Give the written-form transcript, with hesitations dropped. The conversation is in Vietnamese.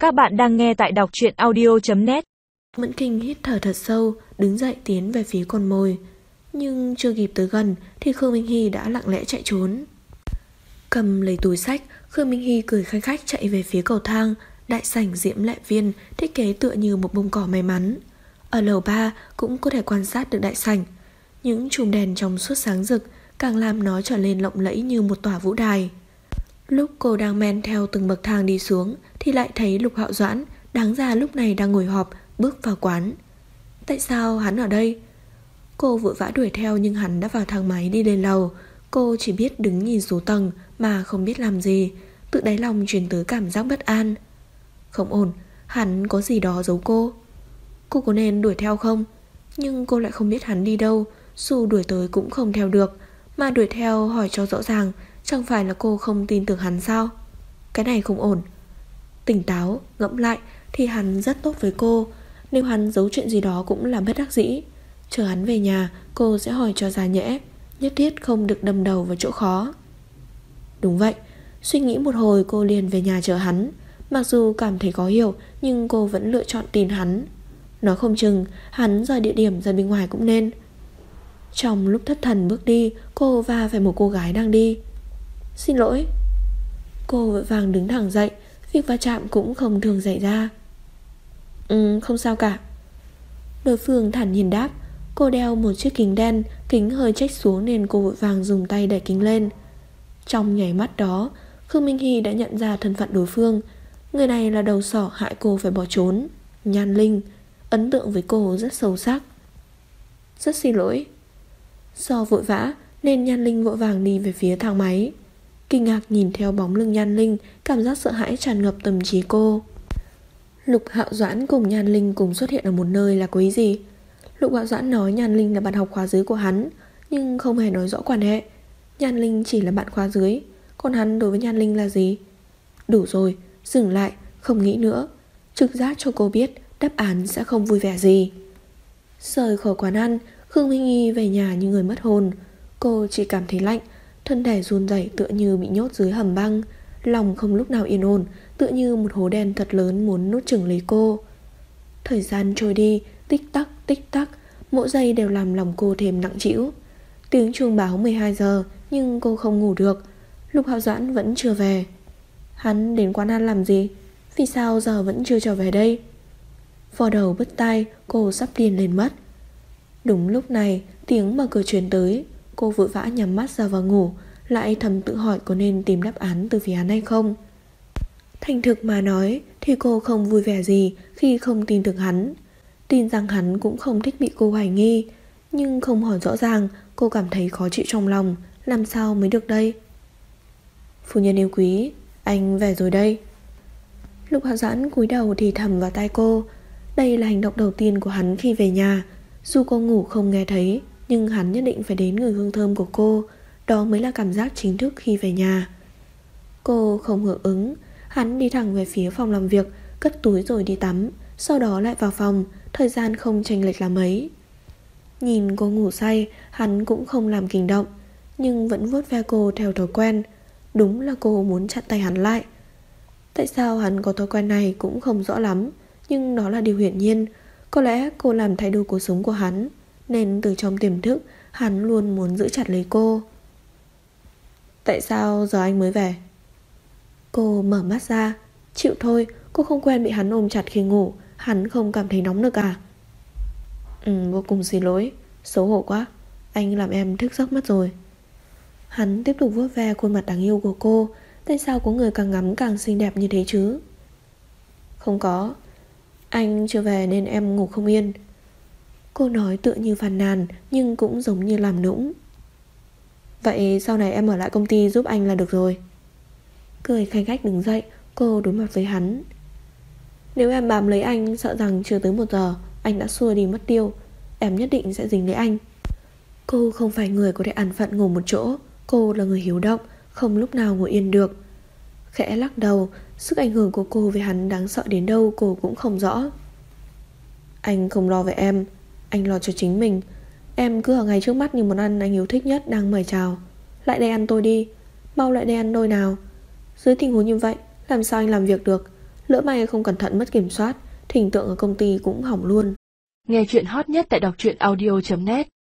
Các bạn đang nghe tại đọc truyện audio.net. Mẫn Kinh hít thở thật sâu, đứng dậy tiến về phía con mồi. Nhưng chưa kịp tới gần thì Khương Minh Hy đã lặng lẽ chạy trốn. Cầm lấy túi sách, Khương Minh Hy cười khanh khách chạy về phía cầu thang. Đại sảnh Diễm Lệ Viên thiết kế tựa như một bông cỏ may mắn. Ở lầu 3 cũng có thể quan sát được đại sảnh. Những chùm đèn trong suốt sáng rực càng làm nó trở nên lộng lẫy như một tòa vũ đài. Lúc cô đang men theo từng bậc thang đi xuống thì lại thấy Lục Hạo Doãn, đáng ra lúc này đang ngồi họp, bước vào quán. Tại sao hắn ở đây? Cô vội vã đuổi theo nhưng hắn đã vào thang máy đi lên lầu. Cô chỉ biết đứng nhìn số tầng mà không biết làm gì. Tự đáy lòng truyền tới cảm giác bất an. Không ổn, hắn có gì đó giấu cô. Cô có nên đuổi theo không? Nhưng cô lại không biết hắn đi đâu. Dù đuổi tới cũng không theo được. Mà đuổi theo hỏi cho rõ ràng, chẳng phải là cô không tin tưởng hắn sao? Cái này không ổn. Tỉnh táo, ngẫm lại thì hắn rất tốt với cô. Nếu hắn giấu chuyện gì đó cũng là bất đắc dĩ. Chờ hắn về nhà, cô sẽ hỏi cho ra nhẽ. Nhất thiết không được đâm đầu vào chỗ khó. Đúng vậy, suy nghĩ một hồi cô liền về nhà chờ hắn. Mặc dù cảm thấy khó hiểu, nhưng cô vẫn lựa chọn tin hắn. Nói không chừng hắn rời địa điểm ra bên ngoài cũng nên. Trong lúc thất thần bước đi, cô va phải một cô gái đang đi. Xin lỗi. Cô vội vàng đứng thẳng dậy. Việc va chạm cũng không thường xảy ra. Không sao cả. Đối phương thản nhiên đáp. Cô đeo một chiếc kính đen, kính hơi chếch xuống nên cô vội vàng dùng tay đẩy kính lên. Trong nháy mắt đó, Khương Minh Hy đã nhận ra thân phận đối phương. Người này là đầu sỏ hại cô phải bỏ trốn, Nhan Linh. Ấn tượng với cô rất sâu sắc. Rất xin lỗi. Do vội vã nên Nhan Linh vội vàng đi về phía thang máy. Kinh ngạc nhìn theo bóng lưng Nhan Linh, cảm giác sợ hãi tràn ngập tâm trí cô. Lục Hạo Doãn cùng Nhan Linh cùng xuất hiện ở một nơi là có ý gì? Lục Hạo Doãn nói Nhan Linh là bạn học khóa dưới của hắn, nhưng không hề nói rõ quan hệ. Nhan Linh chỉ là bạn khóa dưới, còn hắn đối với Nhan Linh là gì? Đủ rồi, dừng lại, không nghĩ nữa. Trực giác cho cô biết đáp án sẽ không vui vẻ gì. Rời khỏi quán ăn, Khương Minh Hy về nhà như người mất hồn. Cô chỉ cảm thấy lạnh, thân thể run rẩy tựa như bị nhốt dưới hầm băng. Lòng không lúc nào yên ổn, tựa như một hố đen thật lớn muốn nuốt chửng lấy cô. Thời gian trôi đi, tích tắc, mỗi giây đều làm lòng cô thêm nặng trĩu. Tiếng chuông báo 12 giờ, nhưng cô không ngủ được. Lục Hạo Doãn vẫn chưa về. Hắn đến quán ăn làm gì? Vì sao giờ vẫn chưa trở về đây? Vò đầu bứt tai, cô sắp điên lên mất. Đúng lúc này, tiếng mở cửa truyền tới. Cô vội vã nhắm mắt ra vào ngủ, lại thầm tự hỏi có nên tìm đáp án từ phía hắn hay không. Thành thực mà nói thì cô không vui vẻ gì khi không tin tưởng hắn. Tin rằng hắn cũng không thích bị cô hoài nghi, nhưng không hỏi rõ ràng, cô cảm thấy khó chịu trong lòng. Làm sao mới được đây? Phu nhân yêu quý, anh về rồi đây. Lục Hạo Doãn cúi đầu thì thầm vào tai cô. Đây là hành động đầu tiên của hắn khi về nhà. Dù cô ngủ không nghe thấy, nhưng hắn nhất định phải đến người hương thơm của cô. Đó mới là cảm giác chính thức khi về nhà. Cô không hưởng ứng. Hắn đi thẳng về phía phòng làm việc, cất túi rồi đi tắm, sau đó lại vào phòng. Thời gian không chênh lệch là mấy. Nhìn cô ngủ say, hắn cũng không làm kinh động, nhưng vẫn vuốt ve cô theo thói quen. Đúng là cô muốn chặn tay hắn lại. Tại sao hắn có thói quen này cũng không rõ lắm, nhưng đó là điều hiển nhiên. Có lẽ cô làm thay đổi cuộc sống của hắn, nên từ trong tiềm thức hắn luôn muốn giữ chặt lấy cô. Tại sao giờ anh mới về? Cô mở mắt ra. Chịu thôi, cô không quen bị hắn ôm chặt khi ngủ. Hắn không cảm thấy nóng được à? Vô cùng xin lỗi. Xấu hổ quá, anh làm em thức giấc mất rồi. Hắn tiếp tục vuốt ve khuôn mặt đáng yêu của cô. Tại sao có người càng ngắm càng xinh đẹp như thế chứ? Không có, anh chưa về nên em ngủ không yên. Cô nói tựa như phàn nàn, nhưng cũng giống như làm nũng. Vậy sau này em ở lại công ty giúp anh là được rồi. Cười khanh khách đứng dậy, cô đối mặt với hắn. Nếu em bám lấy anh, sợ rằng chưa tới 1 giờ anh đã xua đi mất tiêu. Em nhất định sẽ dính lấy anh. Cô không phải người có thể an phận ngủ một chỗ. Cô là người hiếu động, không lúc nào ngồi yên được. Khẽ lắc đầu. Sức ảnh hưởng của cô với hắn đáng sợ đến đâu cô cũng không rõ. Anh không lo về em, anh lo cho chính mình. Em cứ ở ngay trước mắt như món ăn anh yêu thích nhất đang mời chào. Lại đây ăn tôi đi, mau lại đây ăn tôi nào. Dưới tình huống như vậy, làm sao anh làm việc được? Lỡ may không cẩn thận mất kiểm soát, hình tượng ở công ty cũng hỏng luôn. Nghe chuyện hot nhất tại đọc truyện audio.net